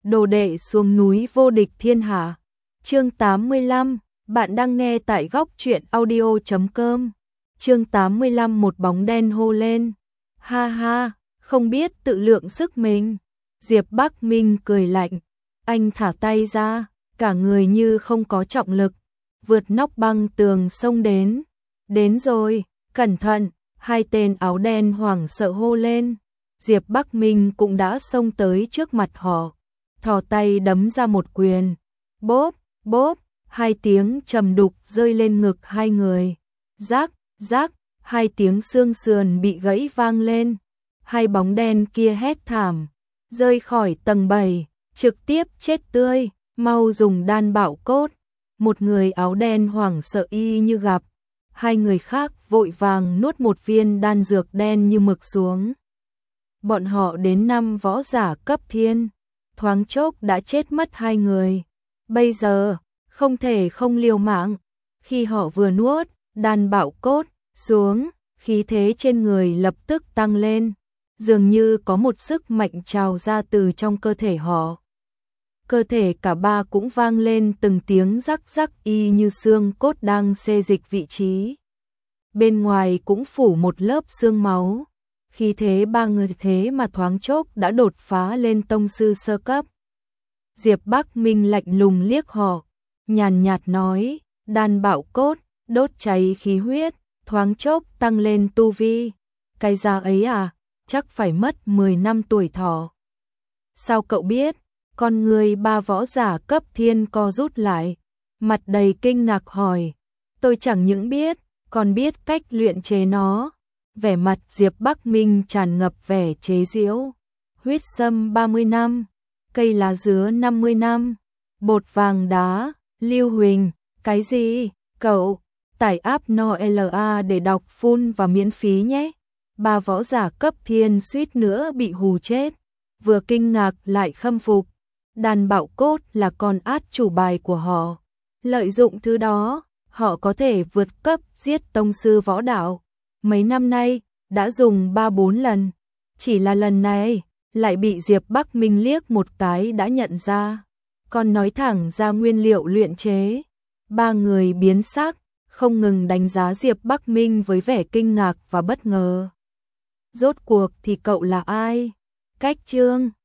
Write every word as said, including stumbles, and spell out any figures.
đồ đệ xuống núi vô địch thiên hạ. Chương tám mươi lăm, bạn đang nghe tại góc truyện audio chấm com. Chương tám mươi lăm, một bóng đen hô lên. Ha ha, không biết tự lượng sức mình. Diệp Bắc Minh cười lạnh, anh thả tay ra, cả người như không có trọng lực, vượt nóc băng tường xông đến. Đến rồi, cẩn thận, hai tên áo đen hoảng sợ hô lên. Diệp Bắc Minh cũng đã xông tới trước mặt họ, thò tay đấm ra một quyền. Bốp, bốp, hai tiếng trầm đục rơi lên ngực hai người. Rác, rác, hai tiếng xương sườn bị gãy vang lên. Hai bóng đen kia hét thảm, rơi khỏi tầng bảy, trực tiếp chết tươi, mau dùng đan bạo cốt. Một người áo đen hoảng sợ y như gặp, hai người khác vội vàng nuốt một viên đan dược đen như mực xuống. Bọn họ đến năm võ giả cấp thiên, thoáng chốc đã chết mất hai người. Bây giờ, không thể không liều mạng. Khi họ vừa nuốt đan bạo cốt xuống, khí thế trên người lập tức tăng lên, dường như có một sức mạnh trào ra từ trong cơ thể họ. Cơ thể cả ba cũng vang lên từng tiếng rắc rắc y như xương cốt đang xê dịch vị trí. Bên ngoài cũng phủ một lớp xương máu. Khi thế ba người thế mà thoáng chốc đã đột phá lên tông sư sơ cấp. Diệp Bắc Minh lạnh lùng liếc họ, nhàn nhạt nói, đan bạo cốt, đốt cháy khí huyết, thoáng chốc tăng lên tu vi. Cái giá ấy à, chắc phải mất mười năm tuổi thọ. Sao cậu biết? Con người ba võ giả cấp thiên co rút lại, mặt đầy kinh ngạc hỏi. Tôi chẳng những biết, còn biết cách luyện chế nó. Vẻ mặt Diệp Bắc Minh tràn ngập vẻ chế giễu. Huyết sâm ba mươi năm, cây lá dứa năm mươi năm, bột vàng đá, Lưu Huỳnh, cái gì? Cậu, tải app no la để đọc full và miễn phí nhé. Ba võ giả cấp thiên suýt nữa bị hù chết, vừa kinh ngạc lại khâm phục. Đan bạo cốt là con át chủ bài của họ. Lợi dụng thứ đó, họ có thể vượt cấp giết tông sư võ đạo. Mấy năm nay, đã dùng ba bốn lần. Chỉ là lần này, lại bị Diệp Bắc Minh liếc một cái đã nhận ra. Còn nói thẳng ra nguyên liệu luyện chế. Ba người biến sắc, không ngừng đánh giá Diệp Bắc Minh với vẻ kinh ngạc và bất ngờ. Rốt cuộc thì cậu là ai? Cách chương